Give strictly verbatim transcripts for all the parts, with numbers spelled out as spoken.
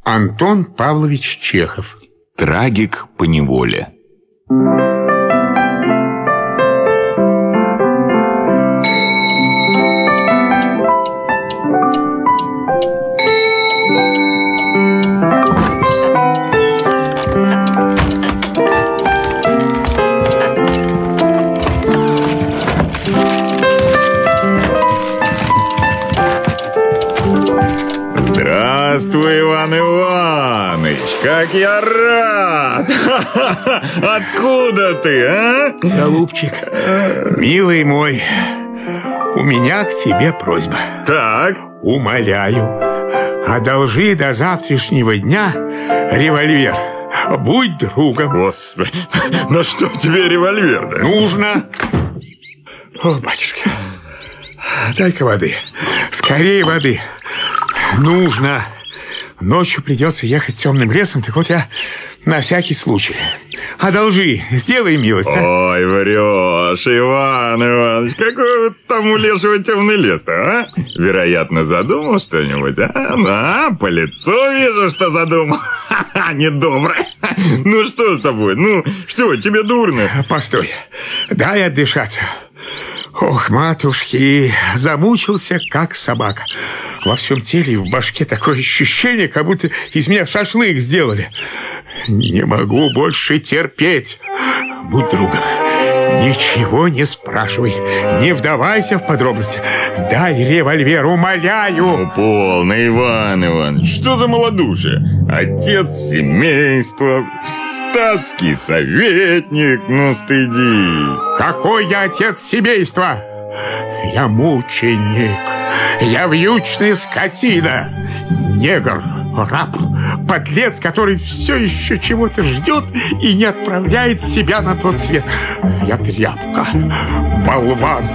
Антон Павлович Чехов. Трагик поневоле. Здравствуй, Иван Иваныч, как я рад! Откуда ты, а? Голубчик, милый мой, у меня к тебе просьба. Так. Умоляю, одолжи до завтрашнего дня револьвер. Будь другом. Господи, на что тебе револьвер-то? Нужно. О, батюшка, дай-ка воды. Скорее воды. Нужно. Ночью придется ехать темным лесом, так вот я на всякий случай. Одолжи, сделай милость, а? Ой, врешь, Иван Иванович, какой вот там у лешего темный лес-то, а? Вероятно, задумал что-нибудь, а? А, по лицу вижу, что задумал. Ха-ха, недобрый. Ну, что с тобой? Ну, что, тебе дурно? Постой, дай отдышаться. Ох, матушки, замучился, как собака. Во всем теле и в башке такое ощущение, как будто из меня шашлык сделали. Не могу больше терпеть. Будь другом, ничего не спрашивай, не вдавайся в подробности. Дай револьвер, умоляю. Ну, полно, Иван Иванович, что за малодушие? Отец семейства, статский советник, ну стыдись. Какой я отец семейства? Я мученик, я вьючная скотина, негр, раб, подлец, который все еще чего-то ждет и не отправляет себя на тот свет. Я тряпка, болван,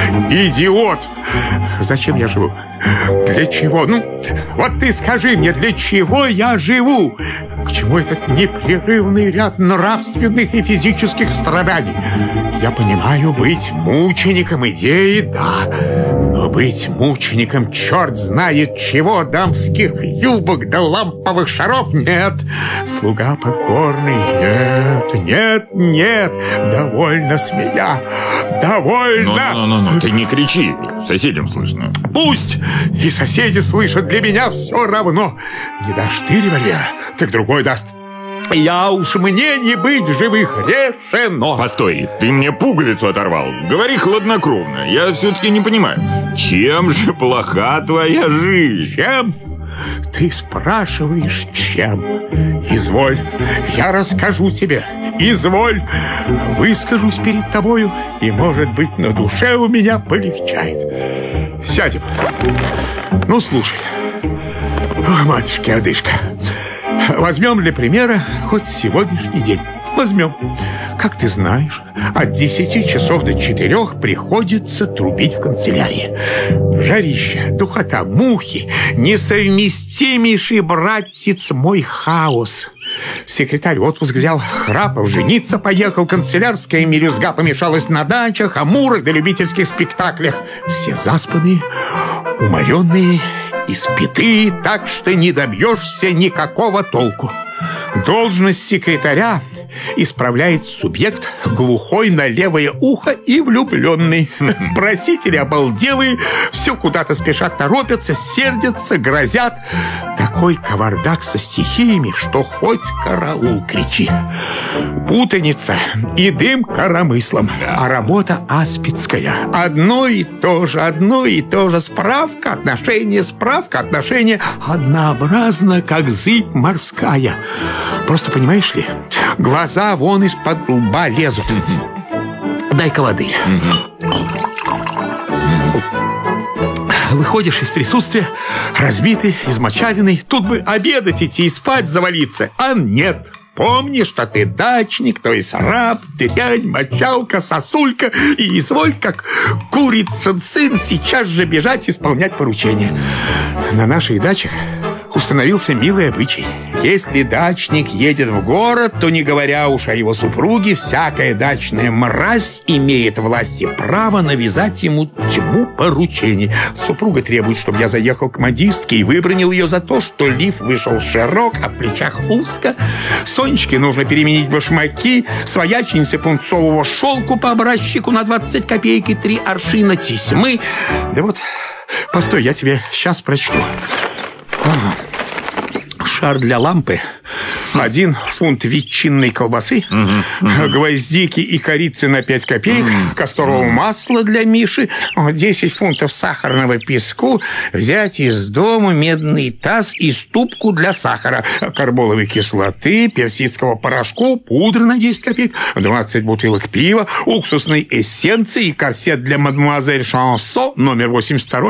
идиот. Зачем я живу? Для чего? Ну, вот ты скажи мне, для чего я живу? К чему этот непрерывный ряд нравственных и физических страданий? Я понимаю, быть мучеником идеи, да, но быть мучеником черт знает чего, дамских юбок да ламповых шаров, нет. Слуга покорный, нет, нет, нет, довольно с меня, довольно. Ну-ну-ну, ты не кричи, соседям слышно. Пусть и соседи слышат, для меня все равно. Не дашь ты револьвера, так другой даст. Я уж мне не быть живых, решено. Постой, ты мне пуговицу оторвал. Говори хладнокровно, я все-таки не понимаю. Чем же плоха твоя жизнь? Чем? Ты спрашиваешь, чем? Изволь, я расскажу тебе. Изволь, выскажусь перед тобою, и, может быть, на душе у меня полегчает. Сядем. Ну, слушай. О, матушки, одышка. Возьмем для примера хоть сегодняшний день. Возьмем. Как ты знаешь, от десяти часов до четырех приходится трубить в канцелярии. Жарища, духота, мухи, несовместимейший, братец мой, хаос. Секретарь отпуск взял, Храпов жениться поехал, канцелярская мелюзга помешалась на дачах, амурах да любительских спектаклях. Все заспанные, уморенные, испитые, так что не добьешься никакого толку. Должность секретаря исправляет субъект, глухой на левое ухо и влюбленный. Просители обалделые, все куда-то спешат, торопятся, сердятся, грозят. Такой кавардак со стихиями, что хоть караул кричи. Путаница и дым коромыслом, а работа аспидская. Одно и то же, одно и то же. Справка, отношение, справка, отношение. Однообразно, как зыбь морская. Просто, понимаешь ли, глаза вон из-под лба лезут. Дай-ка воды. Выходишь из присутствия, разбитый, измочаленный. Тут бы обедать идти и спать завалиться, а нет. Помнишь, что ты дачник, то есть раб, дрянь, мочалка, сосулька. И изволь, как курицын сын, сейчас же бежать исполнять поручения. На наших дачах установился милый обычай. Если дачник едет в город, то, не говоря уж о его супруге, всякая дачная мразь имеет власть и право навязать ему тьму поручений. Супруга требует, чтобы я заехал к модистке и выбранил ее за то, что лиф вышел широк, а в плечах узко. Сонечке нужно переменить башмаки, свояченице пунцового шелку по образчику на двадцать копеек и три аршина тесьмы. Да вот, постой, я тебе сейчас прочту. Шар для лампы, один фунт ветчинной колбасы, угу, угу. гвоздики и корицы на пять копеек, угу. касторового масла для Миши, десять фунтов сахарного песку, взять из дома медный таз и ступку для сахара, карболовой кислоты, персидского порошку, пудры на десять копеек, двадцать бутылок пива, уксусной эссенции и корсет для мадемуазель Шансо номер восемьдесят два.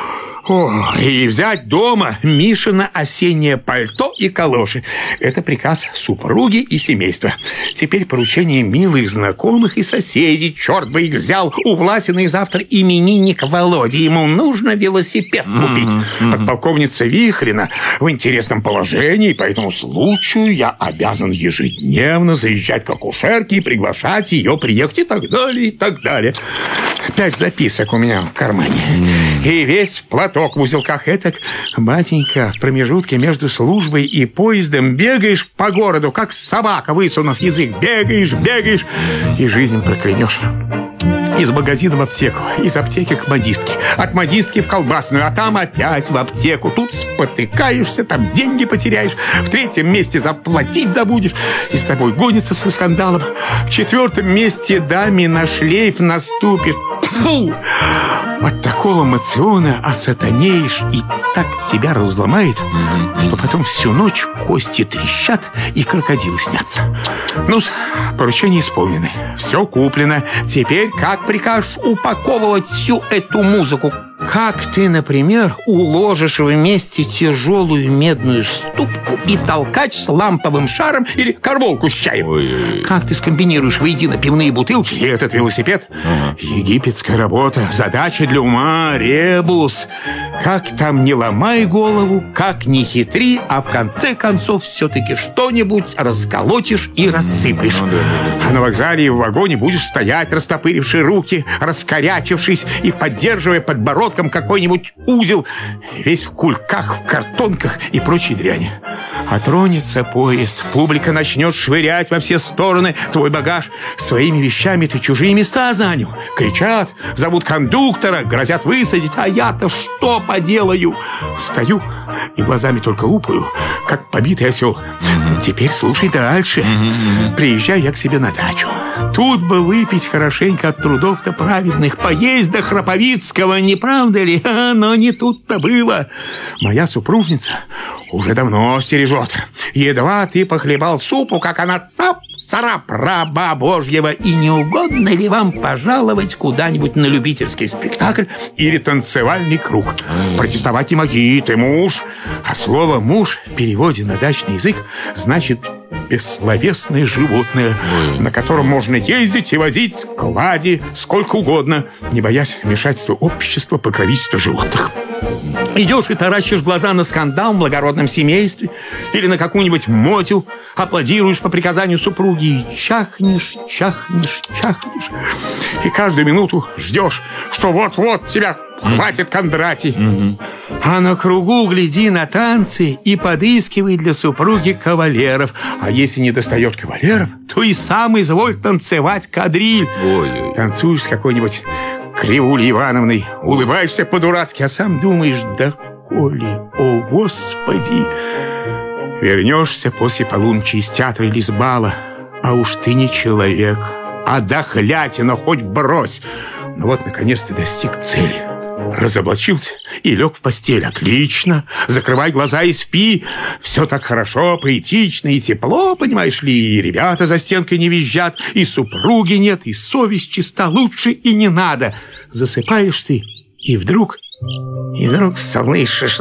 О, и взять дома Мишина осеннее пальто и калоши. Это приказ супруги и семейства. Теперь поручение милых знакомых и соседей. Черт бы их взял. У Власиной завтра именинник Володя. Ему нужно велосипед купить. Mm-hmm. Подполковница Вихрина в интересном положении. По этому случаю я обязан ежедневно заезжать к акушерке и приглашать ее приехать и так далее, и так далее. Пять записок у меня в кармане. Mm. И весь платок в узелках. Этак, батенька, в промежутке между службой и поездом бегаешь по городу, как собака, высунув язык. Бегаешь, бегаешь, и жизнь проклянешь. Из магазина в аптеку, из аптеки к модистке, от модистки в колбасную, а там опять в аптеку. Тут спотыкаешься, там деньги потеряешь, в третьем месте заплатить забудешь, и с тобой гонится со скандалом. В четвертом месте даме на шлейф наступит. Фу! От такого мациона осатанеешь и так тебя разломает, что потом всю ночь кости трещат и крокодилы снятся. Ну, поручения исполнены, все куплено. Теперь как прикажешь упаковывать всю эту музыку? Как ты, например, уложишь вместе тяжелую медную ступку и толкач с ламповым шаром или карболку с чаем? Ой-ой-ой. Как ты скомбинируешь воедино пивные бутылки и этот велосипед? Ага. Египетская работа, задача для ума, ребус. Как там не ломай голову, как не хитри, а в конце концов все-таки что-нибудь расколотишь и рассыплешь. Ну, да, да, да. А на вокзале и в вагоне будешь стоять, растопыривши руки, раскорячившись и поддерживая подбородок какой-нибудь узел, весь в кульках, в картонках и прочей дряни. А тронется поезд, публика начнет швырять во все стороны твой багаж. Своими вещами ты чужие места занял. Кричат, зовут кондуктора, грозят высадить, а я-то что поделаю? Стою и глазами только лупаю, как побитый осел. Теперь слушай дальше. Приезжаю я к себе на дачу. Тут бы выпить хорошенько от трудов-то праведных, поесть до Храповицкого, не правда ли? А, но не тут-то было. Моя супружница уже давно стережет. Едва ты похлебал супу, как она цап, царап, раба Божьего. И не угодно ли вам пожаловать куда-нибудь на любительский спектакль или танцевальный круг? Протестовать не моги, ты муж. А слово «муж» в переводе на дачный язык значит бессловесное животное, на котором можно ездить и возить клади сколько угодно, не боясь вмешательства общества, покровительства животных. Идешь и таращишь глаза на скандал в благородном семействе или на какую-нибудь мотю, аплодируешь по приказанию супруги и чахнешь, чахнешь, чахнешь. И каждую минуту ждешь, что вот-вот тебя хватит Кондратий. Mm-hmm. А на кругу гляди на танцы и подыскивай для супруги кавалеров. А если не достает кавалеров, то и сам изволь танцевать кадриль. Ой-ой. Танцуешь с какой-нибудь Кривулей Ивановной, улыбаешься по-дурацки, а сам думаешь: да коли, о Господи. Вернешься после полуночи из театра или с бала, а уж ты не человек, а дохлятина, хоть брось. Ну вот, наконец, ты достиг цели. Разоблачился и лег в постель. Отлично. Закрывай глаза и спи. Все так хорошо, поэтично и тепло, понимаешь ли. И ребята за стенкой не визжат, и супруги нет, и совесть чиста. Лучше и не надо. Засыпаешь ты, и вдруг... И вдруг слышишь...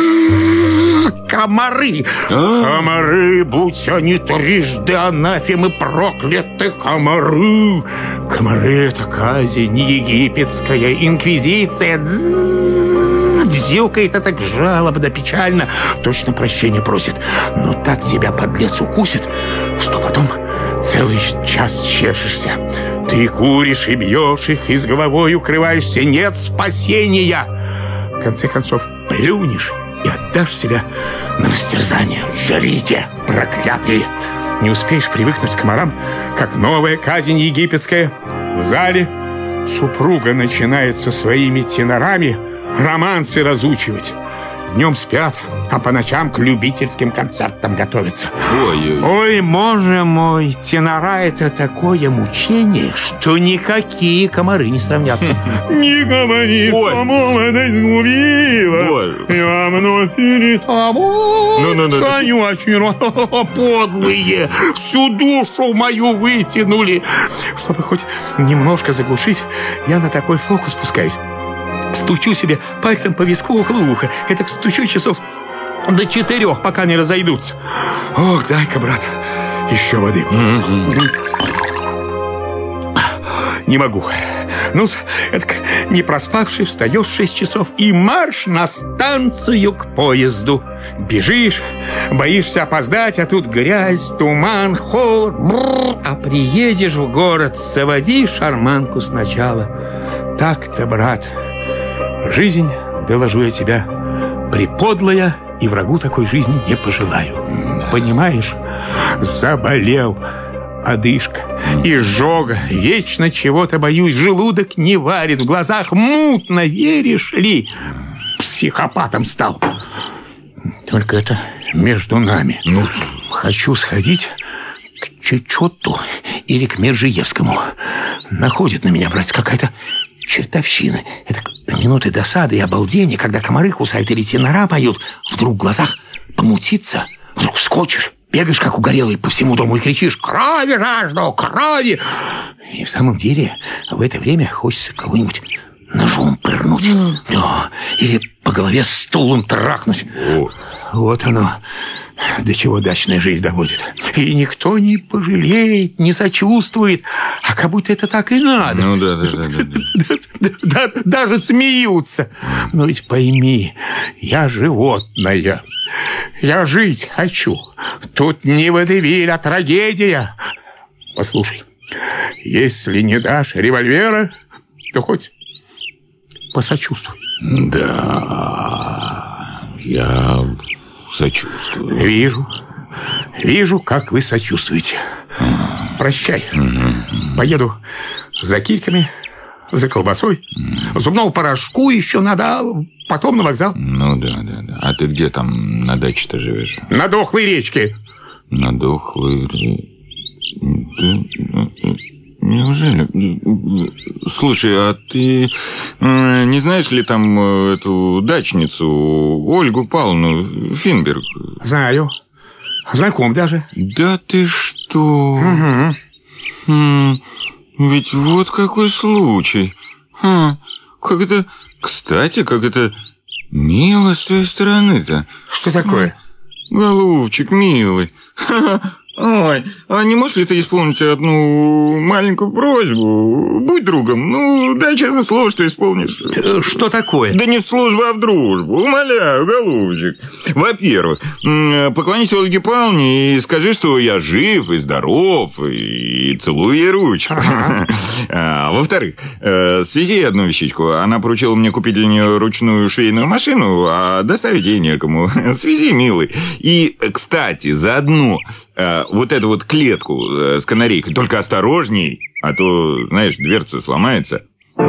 Комары! А? Комары, будь они трижды анафемы прокляты, комары! Комары — это казнь, не египетская инквизиция. дзюкает, а так жалобно, печально. Точно прощения просит. Но так тебя подлец укусит, что потом целый час чешешься. Ты куришь и бьешь их, и с головой укрываешься. Нет спасения. В конце концов, плюнешь и отдашь себя на растерзание. Жрите, проклятые! Не успеешь привыкнуть к комарам, как новая казнь египетская. В зале супруга начинает со своими тенорами романсы разучивать. Днем спят, а по ночам к любительским концертам готовятся. Ой, ой. Ой, боже мой, тенора — это такое мучение, что никакие комары не сравнятся. Не говори, что молодость губила, я вновь перед тобой стою очарован. Подлые, всю душу мою вытянули. Чтобы хоть немножко заглушить, я на такой фокус пускаюсь. Стучу себе пальцем по виску около уха. Это стучу часов до четырех, пока не разойдутся. Ох, дай-ка, брат, еще воды. Mm-hmm. Не могу. Ну, это не проспавший, встаешь в шесть часов и марш на станцию к поезду. Бежишь, боишься опоздать, а тут грязь, туман, холод. Бррр, а приедешь в город, заводи шарманку сначала. Так-то, брат, жизнь, доложу я тебя, приподлая, и врагу такой жизни не пожелаю. Понимаешь? Заболел, одышка, изжога, вечно чего-то боюсь, желудок не варит, в глазах мутно, веришь ли? Психопатом стал. Только это между нами. Ну, хочу сходить к Чечету или к Мержиевскому. Находит на меня, братец, какая-то чертовщина. Это минуты досады и обалдения, когда комары кусают или тенора поют. Вдруг в глазах помутится, вдруг скочишь, бегаешь, как угорелый, по всему дому и кричишь: «Крови жажду, крови!» И в самом деле в это время хочется кого-нибудь ножом пырнуть. Mm. Да, или по голове стулом трахнуть. Oh. Вот оно, до чего дачная жизнь доводит. И никто не пожалеет, не сочувствует, а как будто это так и надо. Ну да, да, да, да, да. да даже смеются. Но ведь пойми, я животное. Я жить хочу. Тут не водевиль, а трагедия. Послушай, если не дашь револьвера, то хоть посочувствуй. Да, я сочувствую. Вижу, вижу, как вы сочувствуете. Прощай. Поеду за кильками, за колбасой, зубному порошку еще надо, потом на вокзал. Ну да, да, да. А ты где там на даче-то живешь? На дохлой речке. На дохлой речке. Неужели? Слушай, а ты не знаешь ли там эту дачницу Ольгу Павловну Финберг? Знаю. Знаком даже. Да ты что? Угу. Хм, ведь вот какой случай. Хм, как это... Кстати, как это мило с твоей стороны-то. Что такое? Голубчик, милый. Ха-ха. Ой, а не можешь ли ты исполнить одну маленькую просьбу? Будь другом, ну, дай честное слово, что исполнишь. Что такое? Да не в службу, а в дружбу. Умоляю, голубчик. Во-первых, поклонись Ольге Павловне и скажи, что я жив и здоров, и целую ей ручку. Ага. А, во-вторых, свези одну вещичку. Она поручила мне купить для нее ручную швейную машину, а доставить ей некому. Свези, милый. И, кстати, заодно... вот эту вот клетку с канарейкой. Только осторожней, а то, знаешь, дверца сломается.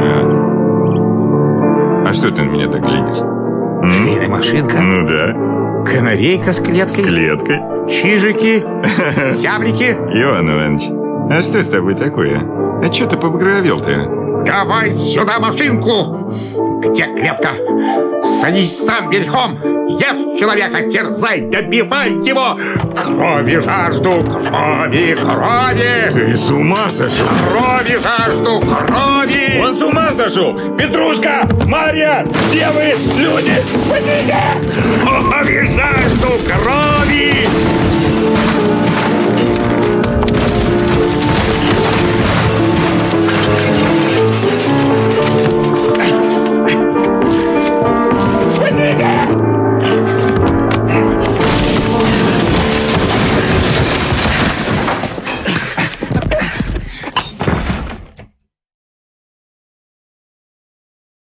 А что ты на меня так глядишь? Швейная машинка? Ну да. Канарейка с клеткой? С клеткой. Чижики? Зяблики? Иван Иванович, а что с тобой такое? А что ты побагровел-то? Давай сюда машинку! Где клетка? Садись сам верхом! Ешь человека, терзай, добивай его! Крови жажду, крови, крови! Ты с ума сошел? Крови жажду, крови! Он с ума сошел! Петрушка! Марья! Девы! Люди! Пойдите! Крови жажду, крови!